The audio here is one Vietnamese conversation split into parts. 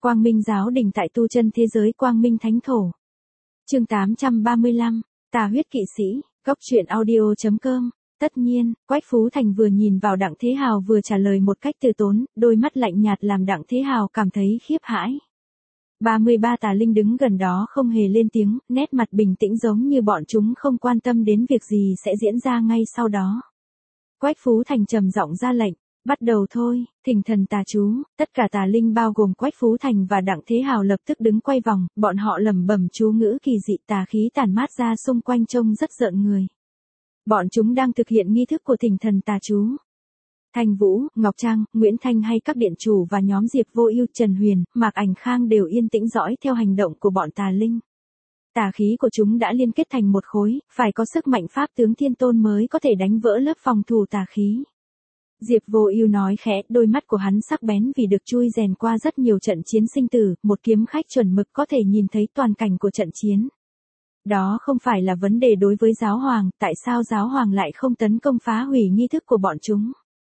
Quang Minh giáo đình tại tu chân thế giới Quang Minh Thánh Thổ. Chương 835, Tà huyết kỵ sĩ, góc truyện audio.com. Tất nhiên, Quách Phú Thành vừa nhìn vào Đặng Thế Hào vừa trả lời một cách từ tốn, đôi mắt lạnh nhạt làm Đặng Thế Hào cảm thấy khiếp hãi. 33 tà linh đứng gần đó không hề lên tiếng, nét mặt bình tĩnh giống như bọn chúng không quan tâm đến việc gì sẽ diễn ra ngay sau đó. Quách Phú Thành trầm giọng ra lệnh, bắt đầu thôi, thỉnh thần tà chú, tất cả tà linh bao gồm Quách Phú Thành và Đặng Thế Hào lập tức đứng quay vòng, bọn họ lẩm bẩm chú ngữ kỳ dị tà khí tản mát ra xung quanh trông rất rợn người. Bọn chúng đang thực hiện nghi thức của thỉnh thần tà chú. Thanh Vũ, Ngọc Trang, Nguyễn Thanh hay các điện chủ và nhóm Diệp Vô Ưu, Trần Huyền, Mạc Ảnh Khang đều yên tĩnh dõi theo hành động của bọn tà linh. Tà khí của chúng đã liên kết thành một khối, phải có sức mạnh pháp tướng thiên tôn mới có thể đánh vỡ lớp phòng thủ tà khí. Diệp Vô Ưu nói khẽ, đôi mắt của hắn sắc bén vì được chui rèn qua rất nhiều trận chiến sinh tử, một kiếm khách chuẩn mực có thể nhìn thấy toàn cảnh của trận chiến. Đó không phải là vấn đề đối với giáo hoàng, tại sao giáo hoàng lại không tấn công phá hủy nghi thức của bọn chúng?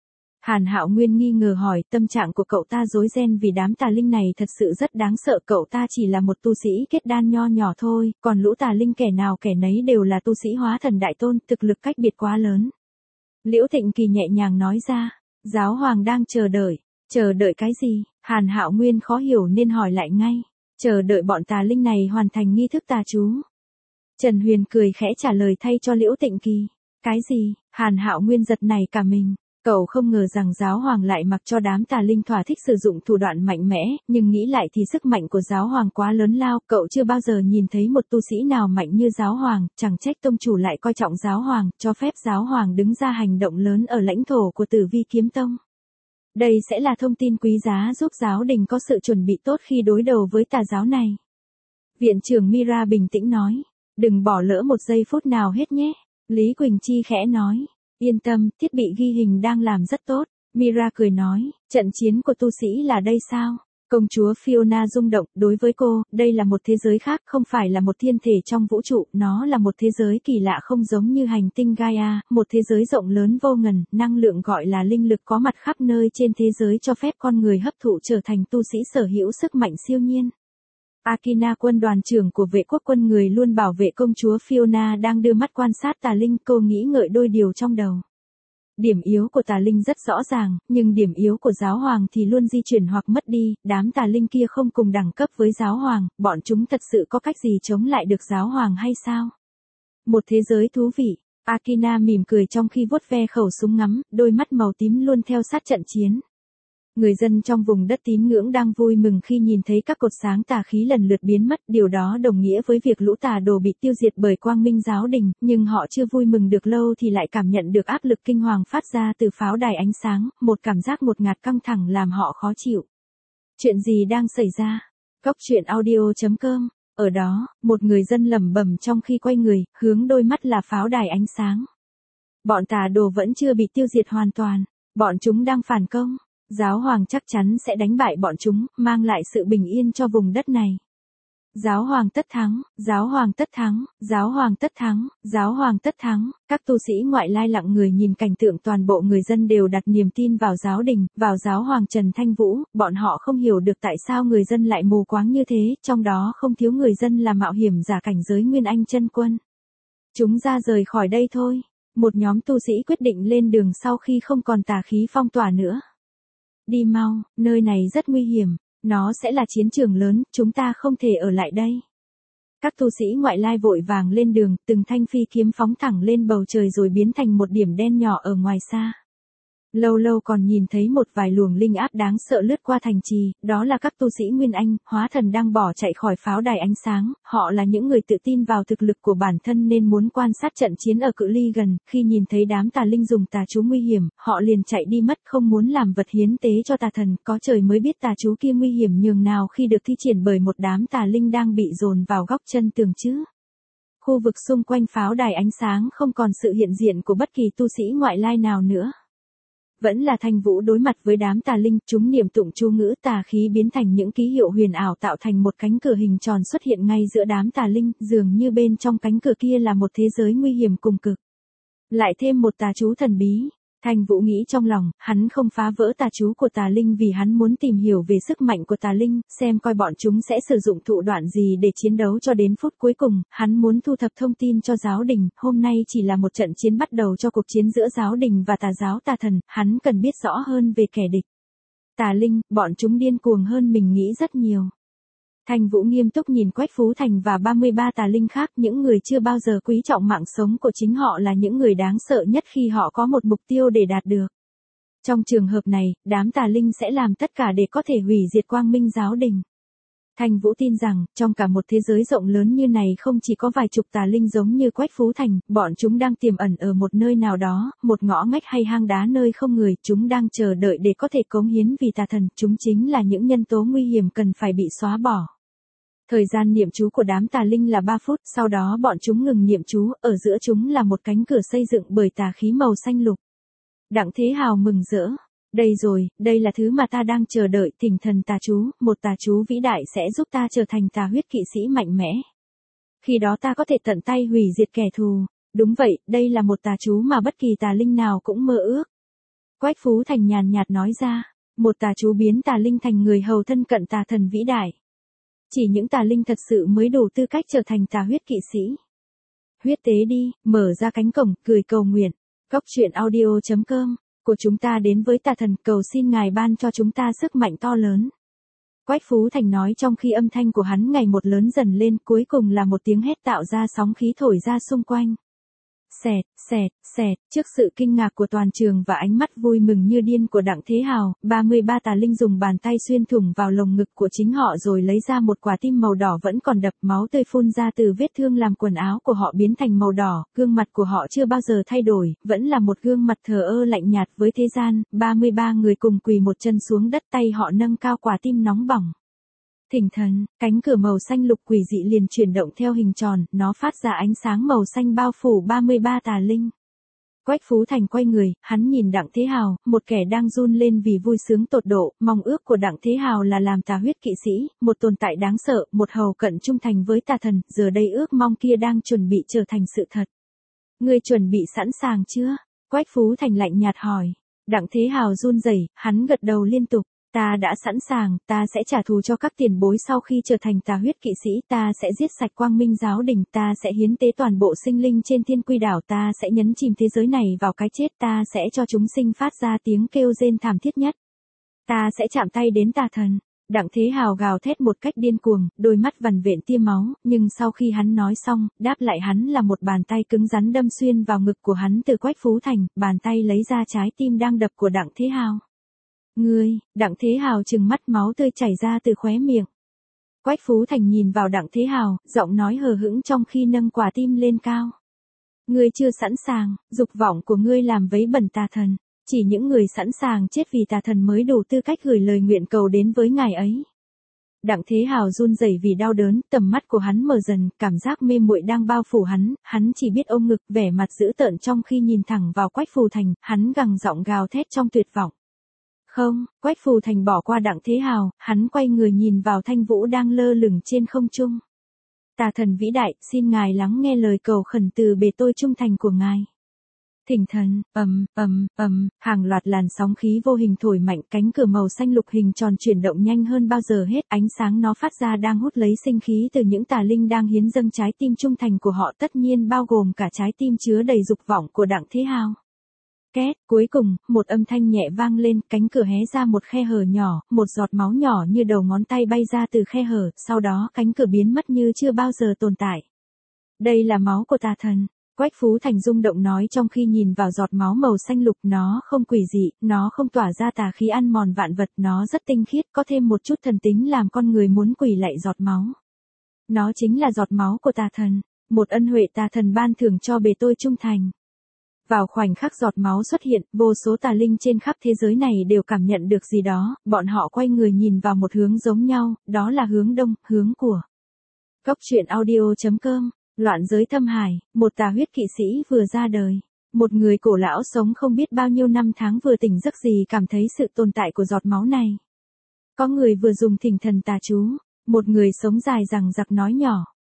Hàn Hạo Nguyên nghi ngờ hỏi, tâm trạng của cậu ta rối ren vì đám tà linh này thật sự rất đáng sợ, cậu ta chỉ là một tu sĩ kết đan nho nhỏ thôi, còn lũ tà linh kẻ nào kẻ nấy đều là tu sĩ hóa thần đại tôn, thực lực cách biệt quá lớn. Liễu Thịnh Kỳ nhẹ nhàng nói ra, giáo hoàng đang chờ đợi cái gì? Hàn Hạo Nguyên khó hiểu nên hỏi lại ngay, chờ đợi bọn tà linh này hoàn thành nghi thức tà chú. Trần Huyền cười khẽ trả lời thay cho Liễu Tịnh Kỳ. Cái gì? Hàn Hạo Nguyên giật nảy cả mình. Cậu không ngờ rằng giáo hoàng lại mặc cho đám tà linh thỏa thích sử dụng thủ đoạn mạnh mẽ, nhưng nghĩ lại thì sức mạnh của giáo hoàng quá lớn lao, cậu chưa bao giờ nhìn thấy một tu sĩ nào mạnh như giáo hoàng, chẳng trách tông chủ lại coi trọng giáo hoàng, cho phép giáo hoàng đứng ra hành động lớn ở lãnh thổ của Tử Vi Kiếm Tông. Đây sẽ là thông tin quý giá giúp giáo đình có sự chuẩn bị tốt khi đối đầu với tà giáo này. Viện trưởng Mira bình tĩnh nói. Đừng bỏ lỡ một giây phút nào hết nhé. Lý Quỳnh Chi khẽ nói. Yên tâm, thiết bị ghi hình đang làm rất tốt. Mira cười nói, trận chiến của tu sĩ là đây sao? Công chúa Fiona rung động, đối với cô, đây là một thế giới khác, không phải là một thiên thể trong vũ trụ, nó là một thế giới kỳ lạ không giống như hành tinh Gaia, một thế giới rộng lớn vô ngần, năng lượng gọi là linh lực có mặt khắp nơi trên thế giới cho phép con người hấp thụ trở thành tu sĩ sở hữu sức mạnh siêu nhiên. Akina quân đoàn trưởng của vệ quốc quân người luôn bảo vệ công chúa Fiona đang đưa mắt quan sát tà linh, cô nghĩ ngợi đôi điều trong đầu. Điểm yếu của tà linh rất rõ ràng, nhưng điểm yếu của giáo hoàng thì luôn di chuyển hoặc mất đi, đám tà linh kia không cùng đẳng cấp với giáo hoàng, bọn chúng thật sự có cách gì chống lại được giáo hoàng hay sao? Một thế giới thú vị, Akina mỉm cười trong khi vuốt ve khẩu súng ngắm, đôi mắt màu tím luôn theo sát trận chiến. Người dân trong vùng đất tín ngưỡng đang vui mừng khi nhìn thấy các cột sáng tà khí lần lượt biến mất, điều đó đồng nghĩa với việc lũ tà đồ bị tiêu diệt bởi Quang Minh giáo đình, nhưng họ chưa vui mừng được lâu thì lại cảm nhận được áp lực kinh hoàng phát ra từ pháo đài ánh sáng, một cảm giác ngột ngạt căng thẳng làm họ khó chịu. Chuyện gì đang xảy ra? Góc truyện audio.com. Ở đó, một người dân lẩm bẩm trong khi quay người, hướng đôi mắt là pháo đài ánh sáng. Bọn tà đồ vẫn chưa bị tiêu diệt hoàn toàn, bọn chúng đang phản công. Giáo hoàng chắc chắn sẽ đánh bại bọn chúng, mang lại sự bình yên cho vùng đất này. Giáo hoàng tất thắng, giáo hoàng tất thắng, giáo hoàng tất thắng, giáo hoàng tất thắng. Các tu sĩ ngoại lai lặng người nhìn cảnh tượng toàn bộ người dân đều đặt niềm tin vào giáo đình, vào giáo hoàng Trần Thanh Vũ, bọn họ không hiểu được tại sao người dân lại mù quáng như thế, trong đó không thiếu người dân là mạo hiểm giả cảnh giới Nguyên Anh chân quân. Chúng ra rời khỏi đây thôi. Một nhóm tu sĩ quyết định lên đường sau khi không còn tà khí phong tỏa nữa. Đi mau, nơi này rất nguy hiểm, nó sẽ là chiến trường lớn, chúng ta không thể ở lại đây. Các tu sĩ ngoại lai vội vàng lên đường, từng thanh phi kiếm phóng thẳng lên bầu trời rồi biến thành một điểm đen nhỏ ở ngoài xa. Lâu lâu còn nhìn thấy một vài luồng linh áp đáng sợ lướt qua thành trì, đó là các tu sĩ Nguyên Anh, hóa thần đang bỏ chạy khỏi pháo đài ánh sáng, họ là những người tự tin vào thực lực của bản thân nên muốn quan sát trận chiến ở cự ly gần, khi nhìn thấy đám tà linh dùng tà chú nguy hiểm, họ liền chạy đi mất không muốn làm vật hiến tế cho tà thần, có trời mới biết tà chú kia nguy hiểm nhường nào khi được thi triển bởi một đám tà linh đang bị dồn vào góc chân tường chứ. Khu vực xung quanh pháo đài ánh sáng không còn sự hiện diện của bất kỳ tu sĩ ngoại lai nào nữa. Vẫn là Thanh Vũ đối mặt với đám tà linh, chúng niệm tụng chú ngữ tà khí biến thành những ký hiệu huyền ảo tạo thành một cánh cửa hình tròn xuất hiện ngay giữa đám tà linh, dường như bên trong cánh cửa kia là một thế giới nguy hiểm cùng cực. Lại thêm một tà chú thần bí. Thanh Vũ nghĩ trong lòng, hắn không phá vỡ tà chú của tà linh vì hắn muốn tìm hiểu về sức mạnh của tà linh, xem coi bọn chúng sẽ sử dụng thủ đoạn gì để chiến đấu cho đến phút cuối cùng, hắn muốn thu thập thông tin cho giáo đình, hôm nay chỉ là một trận chiến bắt đầu cho cuộc chiến giữa giáo đình và tà giáo tà thần, hắn cần biết rõ hơn về kẻ địch. Tà linh, bọn chúng điên cuồng hơn mình nghĩ rất nhiều. Thanh Vũ nghiêm túc nhìn Quách Phú Thành và 33 tà linh khác, những người chưa bao giờ quý trọng mạng sống của chính họ là những người đáng sợ nhất khi họ có một mục tiêu để đạt được. Trong trường hợp này, đám tà linh sẽ làm tất cả để có thể hủy diệt Quang Minh giáo đình. Thanh Vũ tin rằng, trong cả một thế giới rộng lớn như này không chỉ có vài chục tà linh giống như Quách Phú Thành, bọn chúng đang tiềm ẩn ở một nơi nào đó, một ngõ ngách hay hang đá nơi không người, chúng đang chờ đợi để có thể cống hiến vì tà thần, chúng chính là những nhân tố nguy hiểm cần phải bị xóa bỏ. Thời gian niệm chú của đám tà linh là 3 phút, sau đó bọn chúng ngừng niệm chú, ở giữa chúng là một cánh cửa xây dựng bởi tà khí màu xanh lục. Đặng Thế Hào mừng rỡ. Đây rồi, đây là thứ mà ta đang chờ đợi, Thỉnh Thần tà chú, một tà chú vĩ đại sẽ giúp ta trở thành tà huyết kỵ sĩ mạnh mẽ. Khi đó ta có thể tận tay hủy diệt kẻ thù. Đúng vậy, đây là một tà chú mà bất kỳ tà linh nào cũng mơ ước. Quách Phú Thành nhàn nhạt nói ra, một tà chú biến tà linh thành người hầu thân cận tà thần vĩ đại. Chỉ những tà linh thật sự mới đủ tư cách trở thành tà huyết kỵ sĩ. Huyết tế đi, mở ra cánh cổng, cười cầu nguyện. Góc truyện audio.com của chúng ta đến với tà thần, cầu xin Ngài ban cho chúng ta sức mạnh to lớn. Quách Phú Thành nói trong khi âm thanh của hắn ngày một lớn dần lên, cuối cùng là một tiếng hét tạo ra sóng khí thổi ra xung quanh. Xẹt, xẹt, xẹt, trước sự kinh ngạc của toàn trường và ánh mắt vui mừng như điên của Đặng Thế Hào, 33 tà linh dùng bàn tay xuyên thủng vào lồng ngực của chính họ rồi lấy ra một quả tim màu đỏ vẫn còn đập, máu tươi phun ra từ vết thương làm quần áo của họ biến thành màu đỏ, gương mặt của họ chưa bao giờ thay đổi, vẫn là một gương mặt thờ ơ lạnh nhạt với thế gian, 33 người cùng quỳ một chân xuống đất, tay họ nâng cao quả tim nóng bỏng. Thỉnh Thần, cánh cửa màu xanh lục quỷ dị liền chuyển động theo hình tròn, nó phát ra ánh sáng màu xanh bao phủ 33 tà linh. Quách Phú Thành quay người, hắn nhìn Đặng Thế Hào, một kẻ đang run lên vì vui sướng tột độ, mong ước của Đặng Thế Hào là làm tà huyết kỵ sĩ, một tồn tại đáng sợ, một hầu cận trung thành với tà thần, giờ đây ước mong kia đang chuẩn bị trở thành sự thật. Ngươi chuẩn bị sẵn sàng chưa? Quách Phú Thành lạnh nhạt hỏi. Đặng Thế Hào run rẩy, hắn gật đầu liên tục. Ta đã sẵn sàng, ta sẽ trả thù cho các tiền bối sau khi trở thành tà huyết kỵ sĩ, ta sẽ giết sạch Quang Minh giáo đình, ta sẽ hiến tế toàn bộ sinh linh trên Thiên Quy đảo, ta sẽ nhấn chìm thế giới này vào cái chết, ta sẽ cho chúng sinh phát ra tiếng kêu rên thảm thiết nhất. Ta sẽ chạm tay đến tà thần. Đặng Thế Hào gào thét một cách điên cuồng, đôi mắt vằn vện tia máu, nhưng sau khi hắn nói xong, đáp lại hắn là một bàn tay cứng rắn đâm xuyên vào ngực của hắn từ Quách Phú Thành, bàn tay lấy ra trái tim đang đập của Đặng Thế Hào. Ngươi, Đặng Thế Hào trừng mắt, máu tươi chảy ra từ khóe miệng. Quách Phú Thành nhìn vào Đặng Thế Hào, giọng nói hờ hững trong khi nâng quả tim lên cao. Ngươi chưa sẵn sàng, dục vọng của ngươi làm vấy bẩn tà thần. Chỉ những người sẵn sàng chết vì tà thần mới đủ tư cách gửi lời nguyện cầu đến với ngài ấy. Đặng Thế Hào run rẩy vì đau đớn, tầm mắt của hắn mờ dần, cảm giác mê muội đang bao phủ hắn chỉ biết ôm ngực, vẻ mặt dữ tợn trong khi nhìn thẳng vào Quách Phú Thành, hắn gằn giọng gào thét trong tuyệt vọng. Không, Quách Phú Thành bỏ qua Đặng Thế Hào, hắn quay người nhìn vào Thanh Vũ đang lơ lửng trên không trung. Tà thần vĩ đại, xin ngài lắng nghe lời cầu khẩn từ bề tôi trung thành của ngài. Thỉnh Thần, hàng loạt làn sóng khí vô hình thổi mạnh, cánh cửa màu xanh lục hình tròn chuyển động nhanh hơn bao giờ hết, ánh sáng nó phát ra đang hút lấy sinh khí từ những tà linh đang hiến dâng trái tim trung thành của họ, tất nhiên bao gồm cả trái tim chứa đầy dục vọng của Đặng Thế Hào. Két, cuối cùng, một âm thanh nhẹ vang lên, cánh cửa hé ra một khe hở nhỏ, một giọt máu nhỏ như đầu ngón tay bay ra từ khe hở, sau đó cánh cửa biến mất như chưa bao giờ tồn tại. Đây là máu của tà thần. Quách Phú Thành rung động nói trong khi nhìn vào giọt máu màu xanh lục, nó không quỷ dị, nó không tỏa ra tà khí ăn mòn vạn vật, nó rất tinh khiết, có thêm một chút thần tính làm con người muốn quỳ lạy giọt máu. Nó chính là giọt máu của tà thần, một ân huệ tà thần ban thưởng cho bề tôi trung thành. Vào khoảnh khắc giọt máu xuất hiện, vô số tà linh trên khắp thế giới này đều cảm nhận được gì đó, bọn họ quay người nhìn vào một hướng giống nhau, đó là hướng đông, hướng của. Góc truyện audio.com. Loạn giới thâm hải, một tà huyết kỵ sĩ vừa ra đời. Một người cổ lão sống không biết bao nhiêu năm tháng vừa tỉnh giấc gì cảm thấy sự tồn tại của giọt máu này. Có người vừa dùng Thỉnh Thần tà chú, một người sống dài dằng dặc nói nhỏ.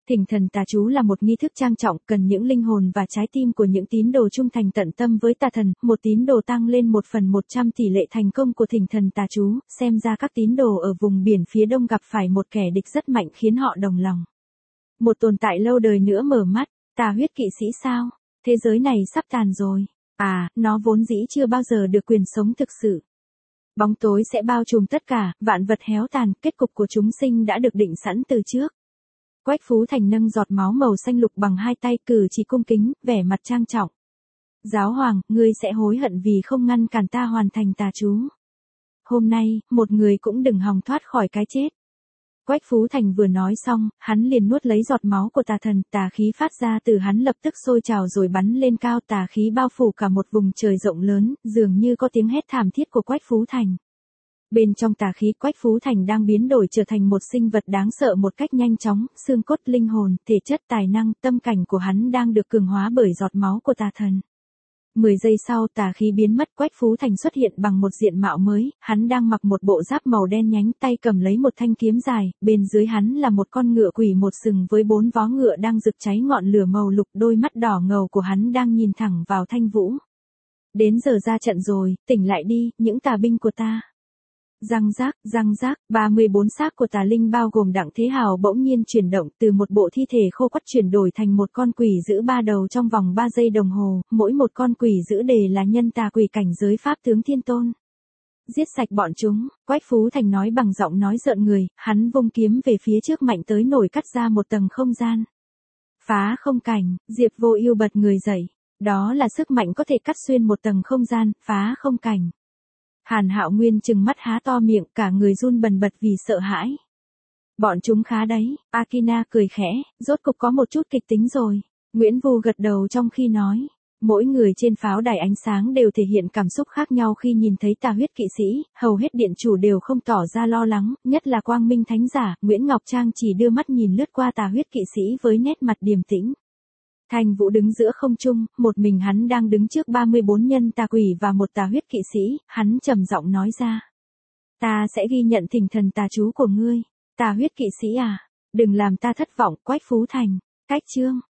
Thỉnh thần tà chú là một nghi thức trang trọng, cần những linh hồn và trái tim của những tín đồ trung thành tận tâm với tà thần, một tín đồ tăng lên 1/100 tỷ lệ thành công của thỉnh thần tà chú, xem ra các tín đồ ở vùng biển phía đông gặp phải một kẻ địch rất mạnh khiến họ đồng lòng. Một tồn tại lâu đời nữa mở mắt, tà huyết kỵ sĩ sao? Thế giới này sắp tàn rồi. À, nó vốn dĩ chưa bao giờ được quyền sống thực sự. Bóng tối sẽ bao trùm tất cả, vạn vật héo tàn, kết cục của chúng sinh đã được định sẵn từ trước. Quách Phú Thành nâng giọt máu màu xanh lục bằng hai tay, cử chỉ cung kính, vẻ mặt trang trọng. Giáo hoàng, ngươi sẽ hối hận vì không ngăn cản ta hoàn thành tà chú. Hôm nay, một người cũng đừng hòng thoát khỏi cái chết. Quách Phú Thành vừa nói xong, hắn liền nuốt lấy giọt máu của tà thần, tà khí phát ra từ hắn lập tức sôi trào rồi bắn lên cao, tà khí bao phủ cả một vùng trời rộng lớn, dường như có tiếng hét thảm thiết của Quách Phú Thành. Bên trong tà khí, Quách Phú Thành đang biến đổi trở thành một sinh vật đáng sợ một cách nhanh chóng, xương cốt, linh hồn, thể chất, tài năng, tâm cảnh của hắn đang được cường hóa bởi giọt máu của tà thần. 10 giây sau tà khí biến mất, Quách Phú Thành xuất hiện bằng một diện mạo mới, hắn đang mặc một bộ giáp màu đen nhánh, tay cầm lấy một thanh kiếm dài, bên dưới hắn là một con ngựa quỷ một sừng với 4 vó ngựa đang rực cháy ngọn lửa màu lục, đôi mắt đỏ ngầu của hắn đang nhìn thẳng vào Thanh Vũ. Đến giờ ra trận rồi, tỉnh lại đi, những tà binh của ta. Răng rác, 34 xác của tà linh bao gồm Đặng Thế Hào bỗng nhiên chuyển động, từ một bộ thi thể khô quắt chuyển đổi thành một con quỷ giữ 3 đầu trong vòng 3 giây đồng hồ, mỗi một con quỷ giữ đề là nhân tà quỷ cảnh giới pháp tướng thiên tôn. Giết sạch bọn chúng, Quách Phú Thành nói bằng giọng nói rợn người, hắn vung kiếm về phía trước mạnh tới nổi cắt ra một tầng không gian. Phá không cảnh, Diệp Vô Ưu bật người dậy, đó là sức mạnh có thể cắt xuyên một tầng không gian, phá không cảnh. Hàn Hạo Nguyên trừng mắt há to miệng, cả người run bần bật vì sợ hãi. Bọn chúng khá đấy, Akina cười khẽ, rốt cục có một chút kịch tính rồi. Nguyễn Vu gật đầu trong khi nói, mỗi người trên pháo đài ánh sáng đều thể hiện cảm xúc khác nhau khi nhìn thấy tà huyết kỵ sĩ, hầu hết điện chủ đều không tỏ ra lo lắng, nhất là Quang Minh Thánh Giả, Nguyễn Ngọc Trang chỉ đưa mắt nhìn lướt qua tà huyết kỵ sĩ với nét mặt điềm tĩnh. Thanh Vũ đứng giữa không trung, một mình hắn đang đứng trước 34 nhân tà quỷ và một tà huyết kỵ sĩ, hắn trầm giọng nói ra. Ta sẽ ghi nhận thỉnh thần tà chú của ngươi. Tà huyết kỵ sĩ à, đừng làm ta thất vọng, Quách Phú Thành. Cách chương